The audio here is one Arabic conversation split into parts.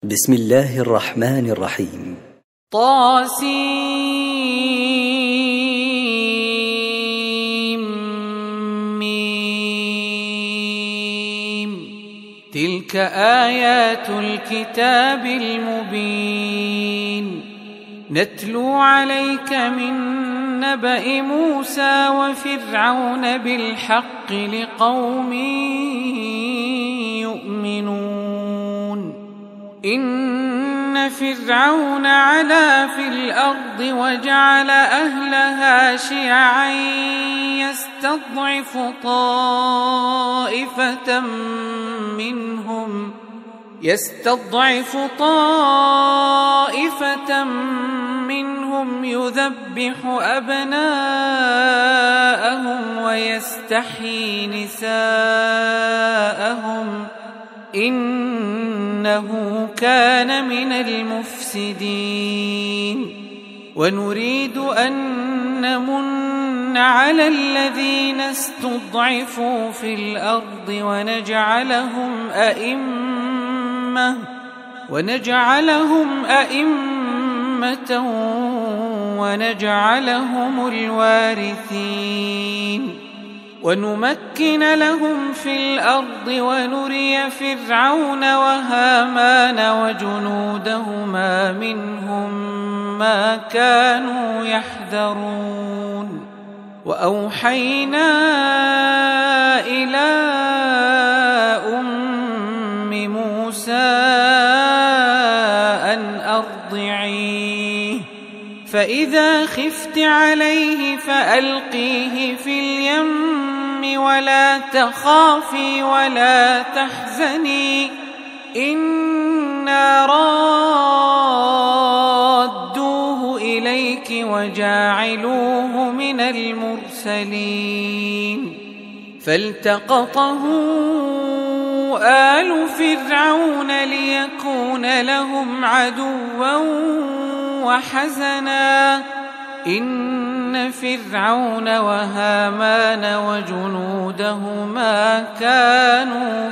بسم الله الرحمن الرحيم. طاسيم. تلك آيات الكتاب المبين نتلو عليك من نبأ موسى وفرعون بالحق لقوم يؤمنون. إن فرعون علا في الأرض وجعل أهلها شيعا يستضعف طائفة منهم يذبح أبناءهم ويستحيي نساءهم إنه كان من المفسدين. ونريد أن نمن على الذين استضعفوا في الأرض ونجعلهم أئمة ونجعلهم الوارثين ونمكن لهم في الأرض ونري فرعون وهامان وجنودهما منهم ما كانوا يحذرون. وأوحينا إلى أم موسى أن أرضعيه فإذا خفت عليه فألقيه في اليم ولا تخافي ولا تحزني إنا رادوه إليك وجاعلوه من المرسلين. فالتقطه آل فرعون ليكون لهم عدوا وحزنا إن فرعون وهامان وجنودهما كانوا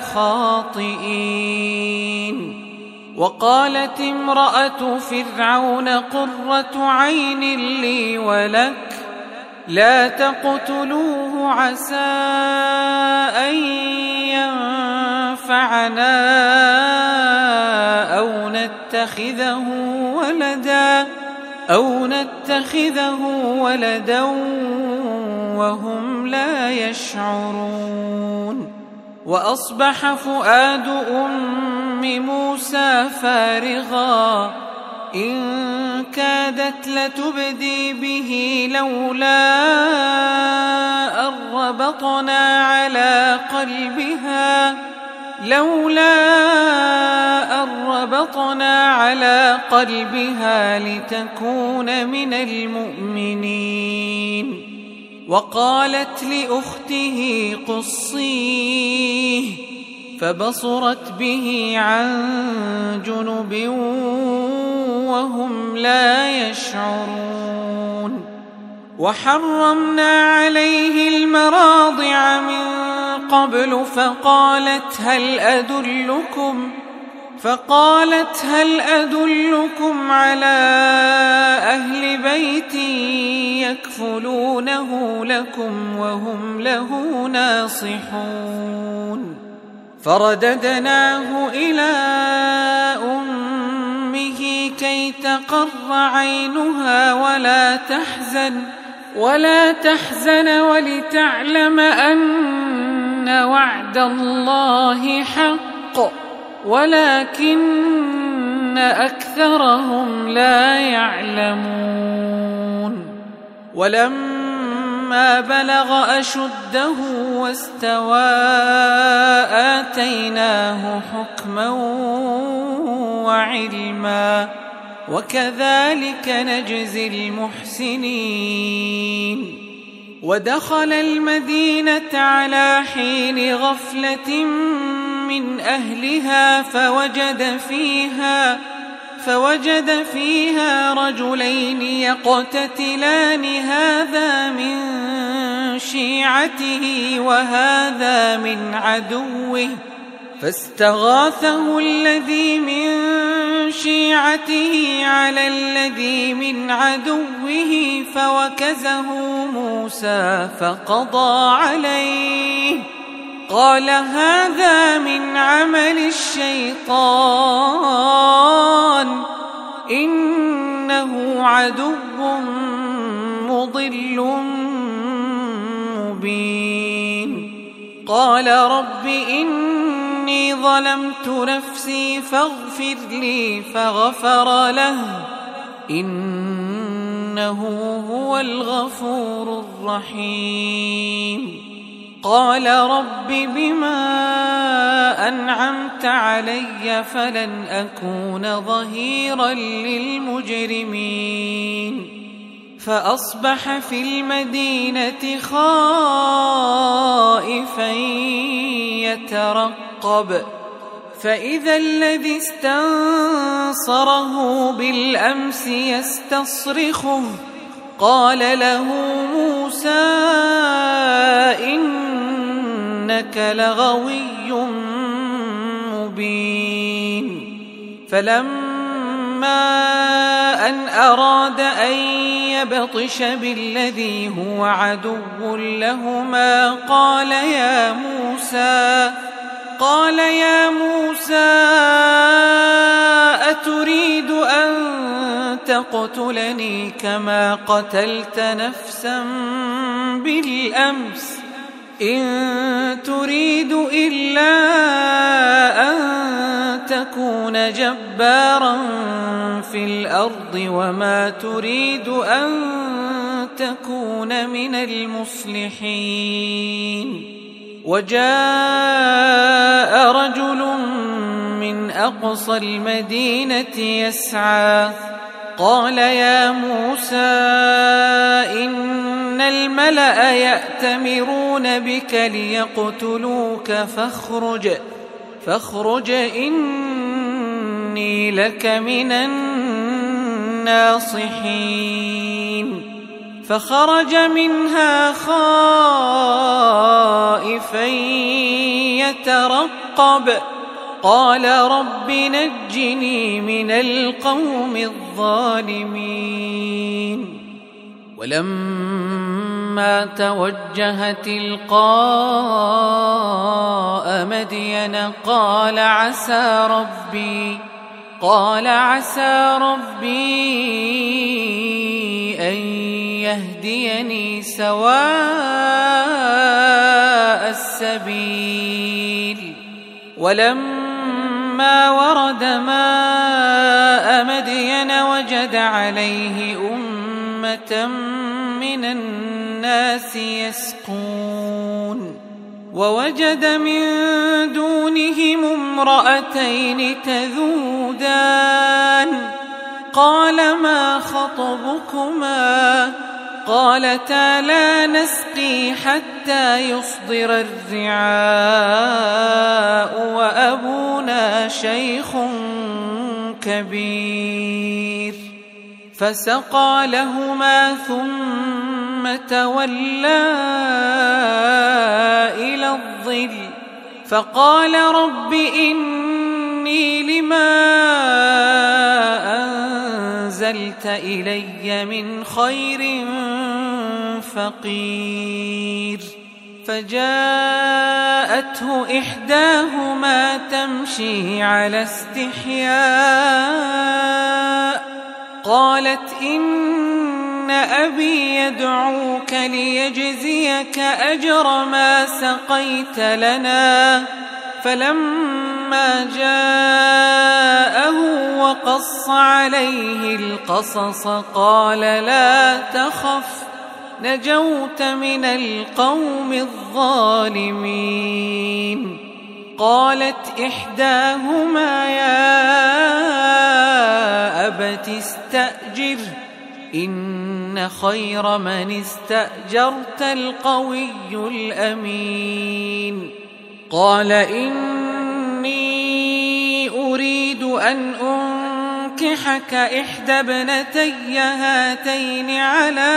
خاطئين. وقالت امرأة فرعون قرة عين لي ولك لا تقتلوه عسى أن ينفعنا أو نتخذه ولدا وهم لا يشعرون. وأصبح فؤاد أم موسى فارغا إن كادت لتبدي به لولا أن ربطنا على قلبها لتكون من المؤمنين. وقالت لأخته قصيه فبصرت به عن جنب وهم لا يشعرون. وحرمنا عليه المراضع من قبل فقالت هل أدلكم على أهل بيت يكفلونه لكم وهم له ناصحون. فرددناه إلى أمه كي تقر عينها ولا تحزن ولتعلم أن وعد الله حق ولكن أكثرهم لا يعلمون. ولما بلغ أشده واستوى آتيناه حكما وعلما وكذلك نجزي المحسنين. ودخل المدينة على حين غفلة من أهلها فوجد فيها رجلين يقتتلان هذا من شيعته وهذا من عدوه فاستغاثه الذي من شيعته على الذي من عدوه فوكزه موسى فقضى عليه قال هذا من عمل الشيطان إنه عدو مضل مبين قال رب إني ظلمت نفسي فاغفر لي فغفر له إنه هو الغفور الرحيم قال رب بما أنعمت علي فلن أكون ظهيرا للمجرمين فأصبح في المدينة خائفا يترقب فإذا الذي استنصره بالأمس يستصرخه قال له موسى إنك لغوي مبين فلما أن أراد أن يبطش بالذي هو عدو لهما قال يا موسى أتريد أن تقتلني كما قتلت نفسا بالأمس إن تريد إلا أن تكون جبارا في الأرض وما تريد أن تكون من المصلحين وجاء رجل من أقصى المدينة يسعى قال يا موسى إن الملأ يأتمرون بك ليقتلوك فاخرج إني لك من الناصحين فخرج منها خائفا يترقب قال رب نجني من القوم الظالمين ولما توجه تلقاء مدين قال عسى ربي أن يهديني سواء السبيل ولما ورد ماء مدين وجد عليه أمة من الناس يسقون ووجد من دونهم امرأتين تذودان قال ما خطبكما قالتا لا نسقي حتى يصدر الرعاء وأبونا شيخ كبير فسقى لهما ثم تولى إلى الظل فقال رب إني لما أنزلت إلي من خير فقير فجاءته إحداهما تمشي على استحياء قالت إن أبي يدعوك ليجزيك أجر ما سقيت لنا فلما جاءه وقص عليه القصص قال لا تخف نجوت من القوم الظالمين قالت إحداهما يا أبت استأجر إن خير من استأجرت القوي الأمين قال إني أريد أن أنكحك إحدى ابنتي هاتين على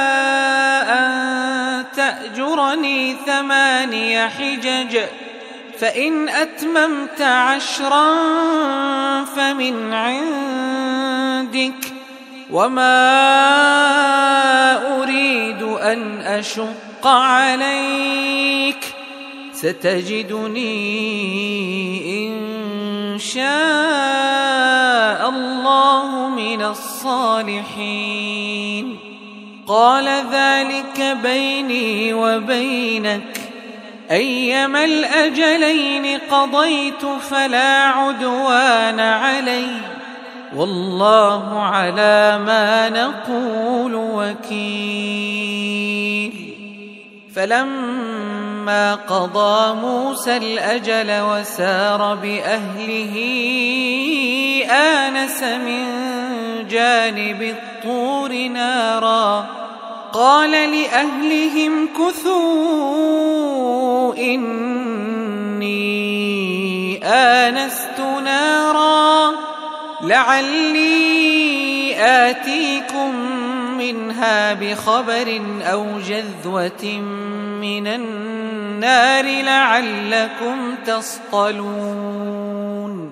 أن تأجرني 8 حجج فإن أتممت 10 فمن عندك، وما أريد أن أشق عليك، ستجدني إن شاء الله من الصالحين. قال ذلك بيني وبينك، أيما الأجلين قضيت فلا عدوان علي، والله على ما نقول وكيل. فلما قضى موسى الأجل وسار بأهله آنس من جانب الطور نارا، قال لأهلهم كثوا إني آنست نارا لعلي آتيكم منها بخبر أو جذوة من النار لعلكم تصطلون.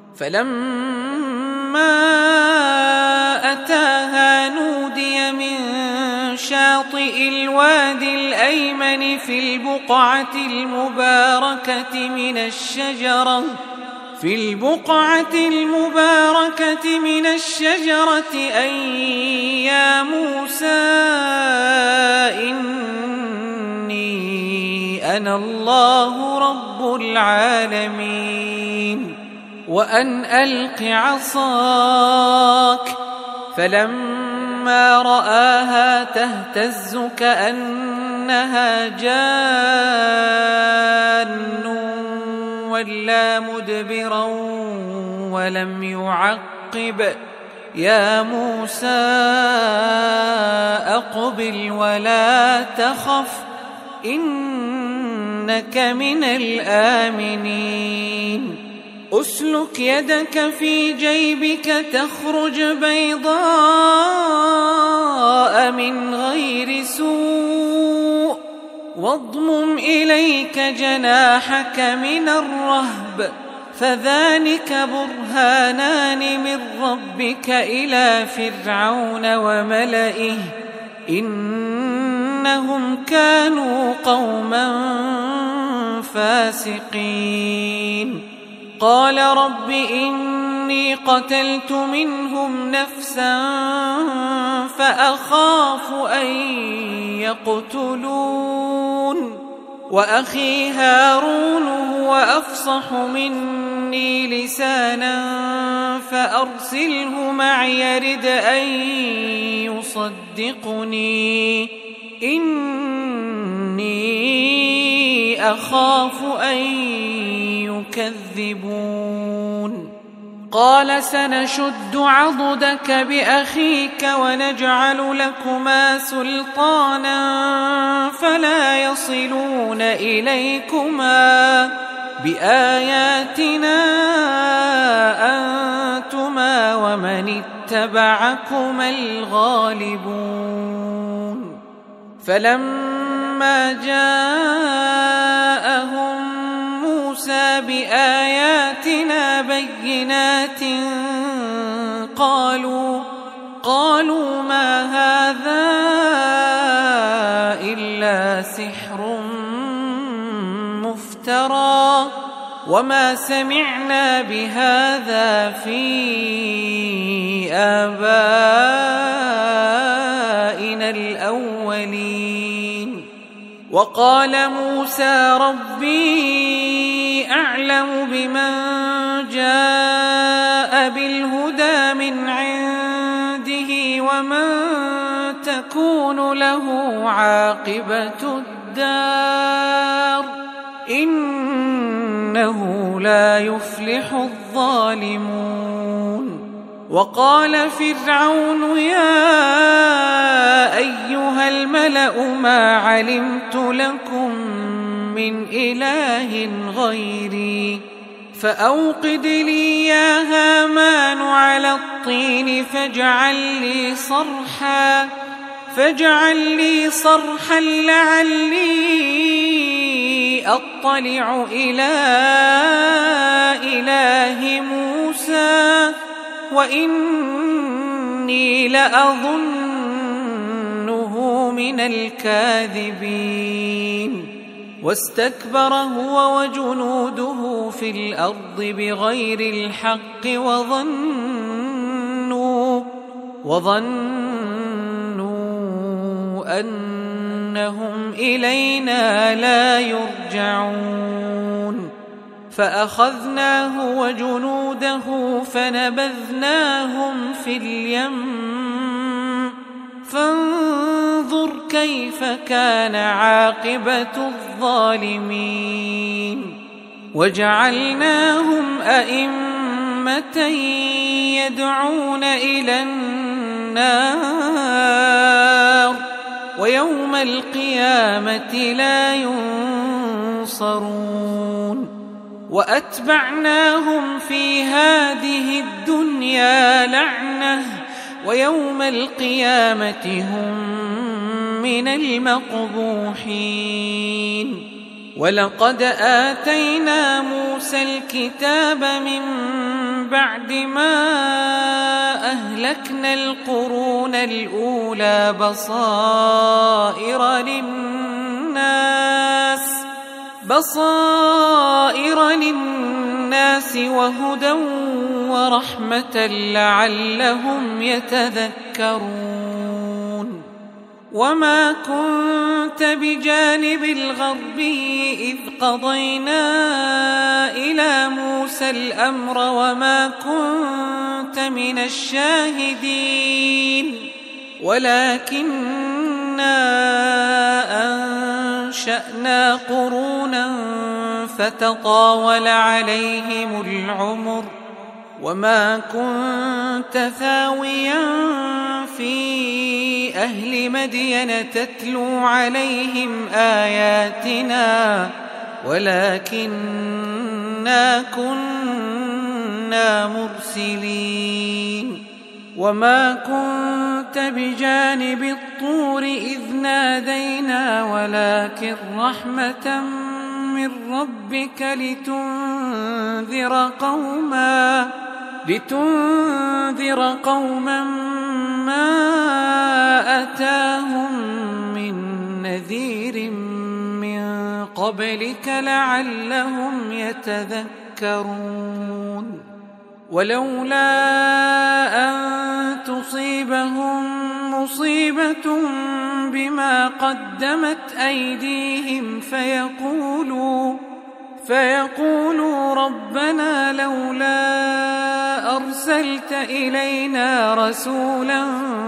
فلما أتاها نودي من شاطئ الوادي الأيمن في البقعة المباركة من الشجرة أن يا موسى إني أنا الله رب العالمين، وأن ألق عصاك. فلما رآها تهتز كأنها جان ولا مدبرا ولم يعقب، يا موسى أقبل ولا تخف إنك من الآمنين. أسلك يدك في جيبك تخرج بيضاء من غير سوء، واضمم إليك جناحك من الرهب، فذلك برهانان من ربك إلى فرعون وملئه إنهم كانوا قوما فاسقين. قال رب إني قتلت منهم نفسا فأخاف أن يقتلون، وأخي هارون هو أفصح مني لسانا فأرسله معي يرد أن يصدقني إني أخاف أن يكذبون. قال سنشد عضدك بأخيك ونجعل لكما سلطانا فلا يصلون إليكما بآياتنا أنتما ومن اتبعكما الغالبون. فلما جاءهم موسى بآياتنا بينات قالوا ما هذا إلا سحر مفترى وما سمعنا بهذا في آبائنا الأولين. وقال موسى ربي أعلم بمن جاء بالهدى من عنده ومن تكون له عاقبة الدار إنه لا يفلح الظالمون. وقال فرعون يا أيها الملأ ما علمت لكم من إله غيري فأوقد لي يا هامان على الطين فاجعل لي صرحا لعلي أطلع إلى إله موسى وإني لأظنه من الكاذبين واستكبر هو وجنوده في الأرض بغير الحق وظنوا أنهم إلينا لا يرجعون فأخذناه وجنوده فنبذناهم في اليم فانظر كيف كان عاقبة الظالمين وجعلناهم أئمة يدعون إلى النار ويوم القيامة لا ينصرون وأتبعناهم في هذه الدنيا لعنة ويوم القيامة هم من المقبوحين ولقد آتينا موسى الكتاب من بعد ما أهلكنا القرون الأولى بصائر للناس وهدى ورحمة لعلهم يتذكرون وما كنت بجانب الغربي إذ قضينا إلى موسى الأمر وما كنت من الشاهدين ولكننا أنشأنا قرونا فتطاول عليهم العمر وما كنت ثاويا في أهل مدين تتلو عليهم آياتنا ولكننا كنا مرسلين وما كنت بجانب الطور إذ نادينا ولكن رحمة من ربك لتنذر قوما ما أتاهم من نذير من قبلك لعلهم يتذكرون ولولا أن تصيبهم مصيبة بما قدمت أيديهم فيقولوا ربنا لولا أرسلت إلينا رسولا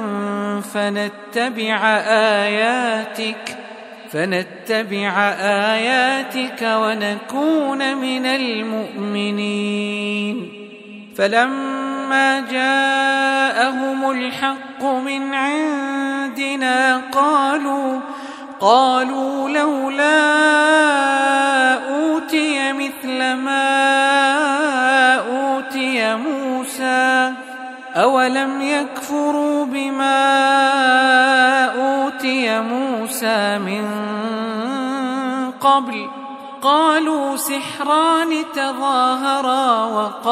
فنتبع آياتك ونكون من المؤمنين فلما جاءهم الحق من عندنا قالوا لولا أوتي مثل ما أوتي موسى أولم يكفروا بما أوتي موسى من قبل قالوا سحران تظاهرا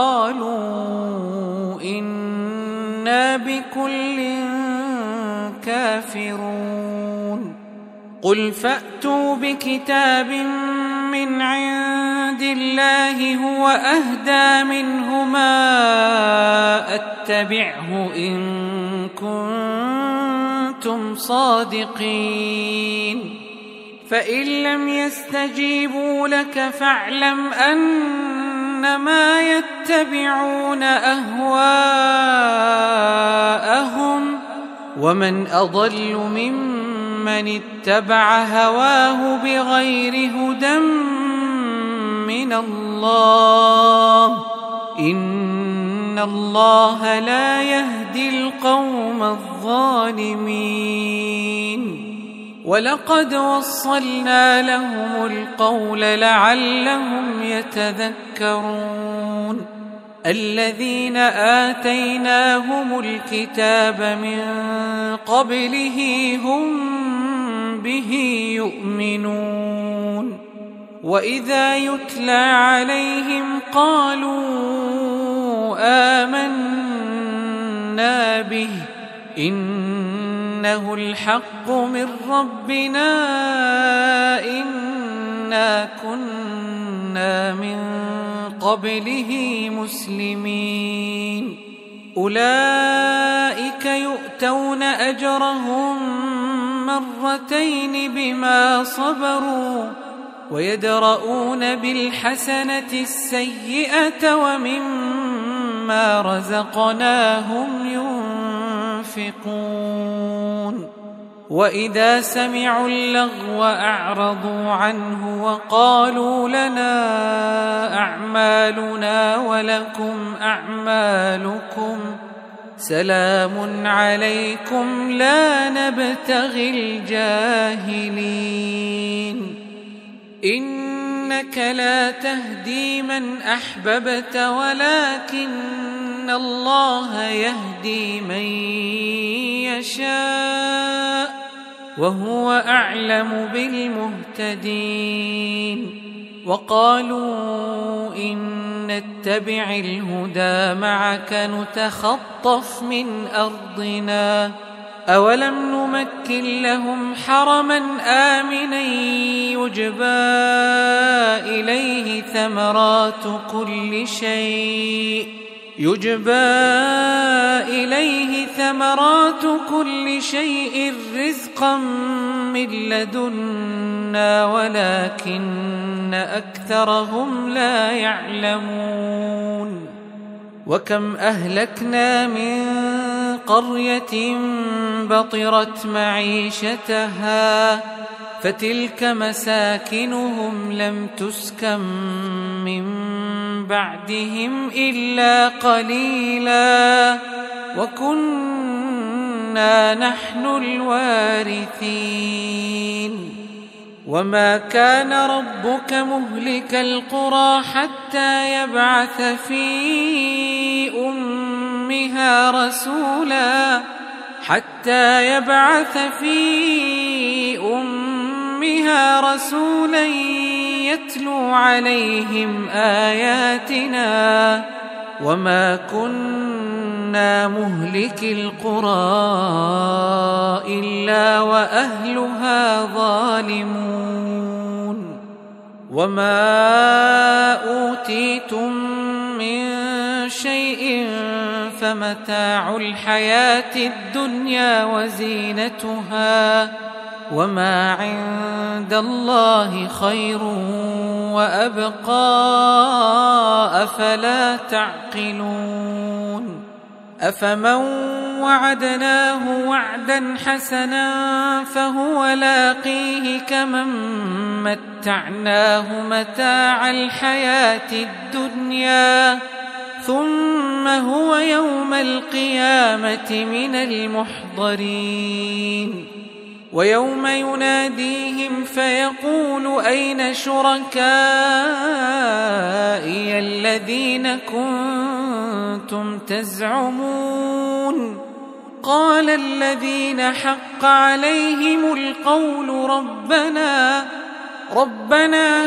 وقالوا إنا بكل كافرون قل فأتوا بكتاب من عند الله هو أهدى منهما أتبعه إن كنتم صادقين فإن لم يستجيبوا لك فاعلم أنما يتبعون أهواءهم ومن أضل ممن اتبع هواه بغير هدى من الله إن الله لا يهدي القوم الظالمين ولقد وصلنا لهم القول لعلهم يتذكرون الذين آتيناهم الكتاب من قبله هم به يؤمنون وإذا يتلى عليهم قالوا آمنا به إنه الحق من ربنا إنا كنا من قبله مسلمين أولئك يؤتون أجرهم مرتين بما صبروا ويدرؤون بالحسنة السيئة ومما رزقناهم ينفقون وإذا سمعوا اللغو أعرضوا عنه وقالوا لنا أعمالنا ولكم أعمالكم سلام عليكم لا نبتغي الجاهلين إنك لا تهدي من أحببت ولكن الله يهدي من يشاء وهو أعلم بالمهتدين وقالوا إن نتبع الهدى معك نتخطف من أرضنا أولم نمكن لهم حرما آمنا يجبى إليه ثمرات كل شيء رزقا من لدنا ولكن أكثرهم لا يعلمون وكم أهلكنا من قرية بطرت معيشتها فتلك مساكنهم لم تسكن من بعدهم إلا قليلا وكنا نحن الوارثين وما كان ربك مهلك القرى حتى يبعث في أمها رسولا يتلو عليهم آياتنا وما كنا مهلك القرى إلا وأهلها ظالمون وما أوتيتم من شيء فمتاع الحياة الدنيا وزينتها وما عند الله خير وأبقى أفلا تعقلون أفمن وعدناه وعدا حسنا فهو لاقيه كمن متعناه متاع الحياة الدنيا ثم هو يوم القيامة من المحضرين ويوم يناديهم فيقول أين شركائي الذين كنتم تزعمون قال الذين حق عليهم القول ربنا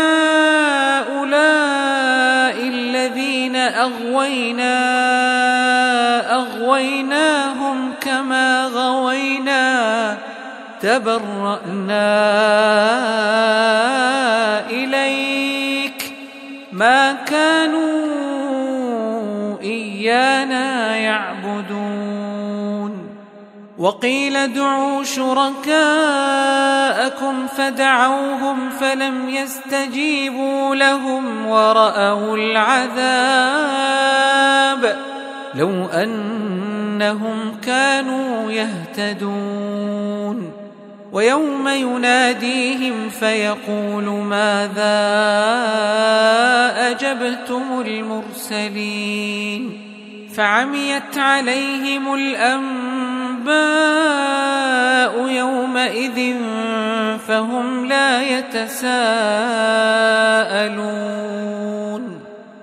هؤلاء الذين أغويناهم كما غوينا تبرأنا إليك ما كانوا إيانا يعبدون وقيل ادعوا شركاءكم فدعوهم فلم يستجيبوا لهم ورأوا العذاب لو أنهم كانوا يهتدون ويوم يناديهم فيقول ماذا أجبتم المرسلين فعميت عليهم الأنباء يومئذ فهم لا يتساءلون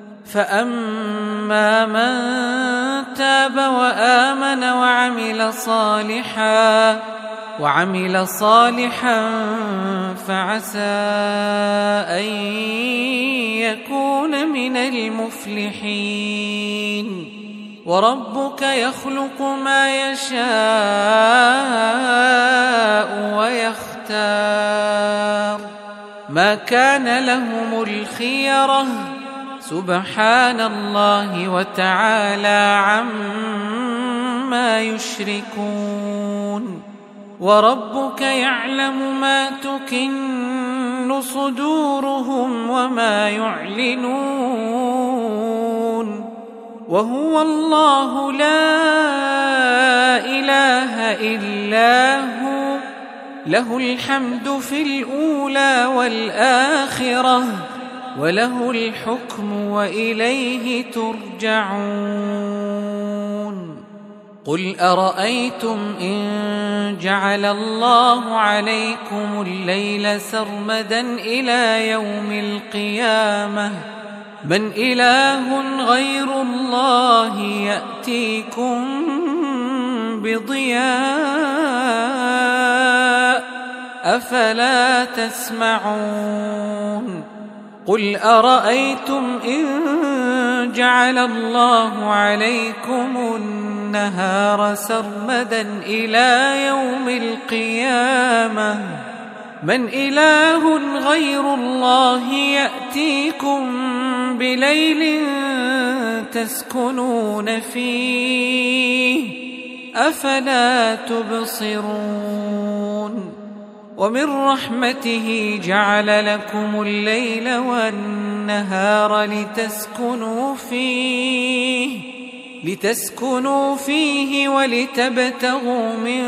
فأما من تاب وآمن وعمل صالحا وعمل صالحا فعسى أن يكون من المفلحين. وربك يخلق ما يشاء ويختار ما كان لهم الخيرة سبحان الله وتعالى عما يشركون. وربك يعلم ما تكن صدورهم وما يعلنون وهو الله لا إله إلا هو له الحمد في الأولى والآخرة وله الحكم وإليه ترجعون. قل أرأيتم إن جعل الله عليكم الليل سرمدا إلى يوم القيامة من إله غير الله يأتيكم بضياء أفلا تسمعون. قل أرأيتم إن جعل الله عليكم النهار سرمدا إلى يوم القيامة من إله غير الله يأتيكم بليل تسكنون فيه أفلا تبصرون. ومن رحمته جعل لكم الليل والنهار لتسكنوا فيه ولتبتغوا من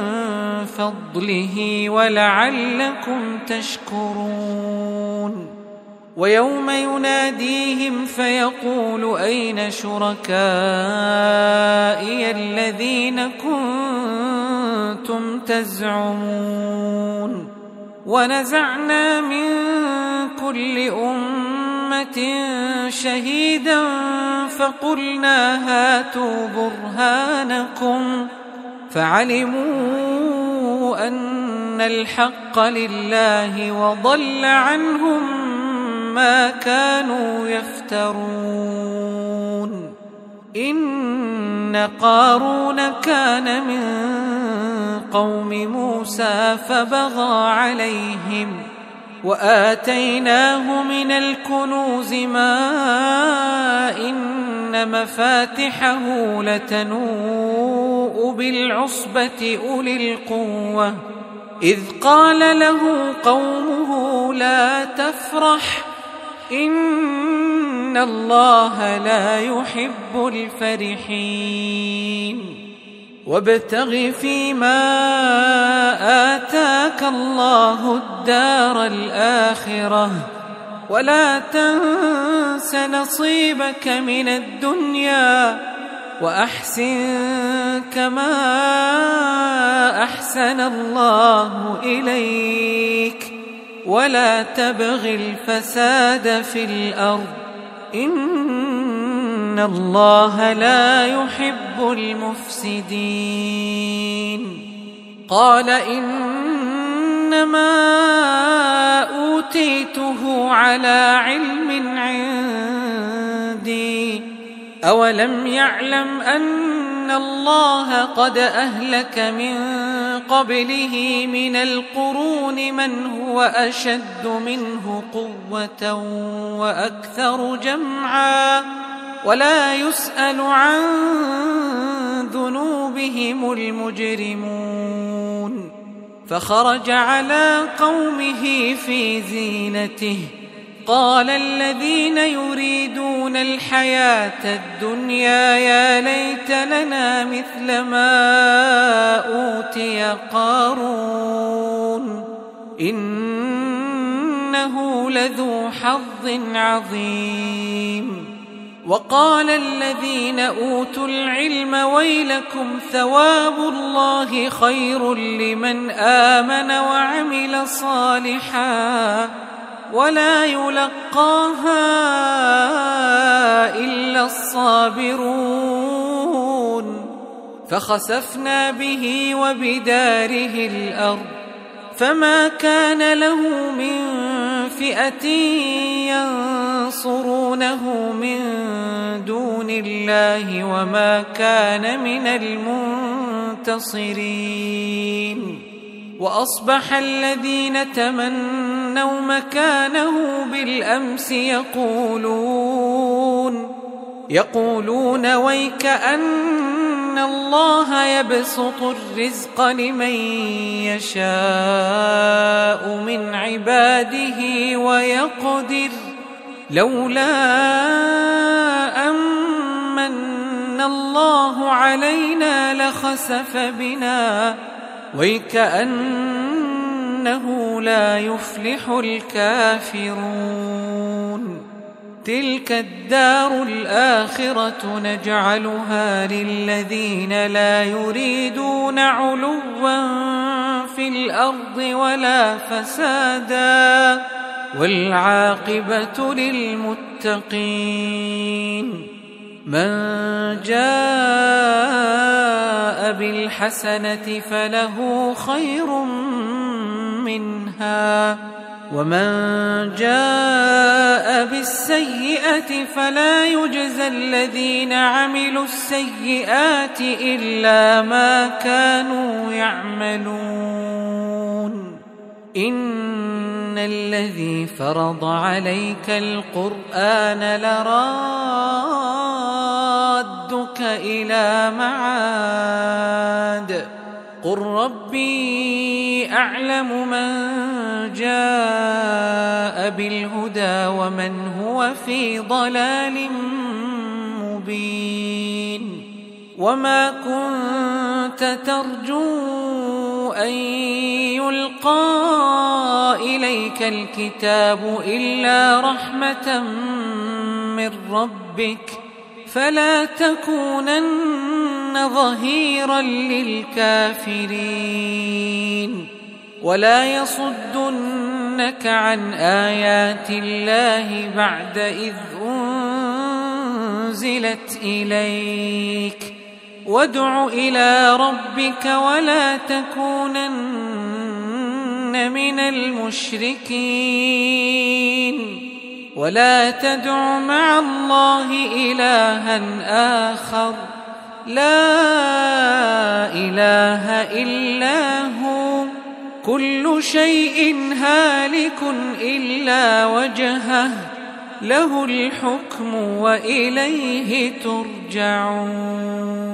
فضله ولعلكم تشكرون. ويوم يناديهم فيقول أين شركائي الذين كنتم تزعمون ونزعنا من كل أمة شهيدا فقلنا هاتوا برهانكم فعلموا أن الحق لله وضل عنهم ما كانوا يفترون. إن قارون كان من قوم موسى فبغى عليهم وآتيناه من الكنوز ما إن مفاتحه لتنوء بالعصبة أولي القوة إذ قال له قومه لا تفرح إن الله لا يحب الفرحين. وابتغ فيما آتاك الله الدار الآخرة ولا تنس نصيبك من الدنيا وأحسن كما أحسن الله إليك ولا تبغ الفساد في الأرض إن الله لا يحب المفسدين. قال إنما أوتيته على علم عندي أولم يعلم أن الله قد أهلك من قبله من القرون من هو أشد منه قوة وأكثر جمعا ولا يسأل عن ذنوبهم المجرمون. فخرج على قومه في زينته قال الذين يريدون الحياة الدنيا يا ليت لنا مثل ما أوتي قارون إنه لذو حظ عظيم. وقال الذين أوتوا العلم ويلكم ثواب الله خير لمن آمن وعمل صالحا ولا يلقاها إلا الصابرون فخسفنا به وبداره الأرض فما كان له من فئة ينصرونه من دون الله وما كان من المنتصرين. وأصبح الذين تمنوا مكانه بالأمس يقولون ويك أن الله يبسط الرزق لمن يشاء من عباده ويقدر لولا أمن الله علينا لخسف بنا ويكأنه لا يفلح الكافرون. تلك الدار الآخرة نجعلها للذين لا يريدون علوا في الأرض ولا فسادا والعاقبة للمتقين. من جاء بالحسنة فله خير منها ومن جاء بالسيئة فلا يجزى الذين عملوا السيئات إلا ما كانوا يعملون. إن الذي فرض عليك القرآن لرادك إلى معاد قل ربي أعلم من جاء بالهدى ومن هو في ضلال مبين. وما كنت ترجو أن يلقى إليك الكتاب إلا رحمة من ربك فلا تكونن ظهيرا للكافرين. ولا يصدنك عن آيات الله بعد إذ أنزلت إليك وادع إلى ربك ولا تكونن من المشركين. ولا تدع مع الله إلها آخر لا إله إلا هو كل شيء هالك إلا وجهه له الحكم وإليه ترجعون.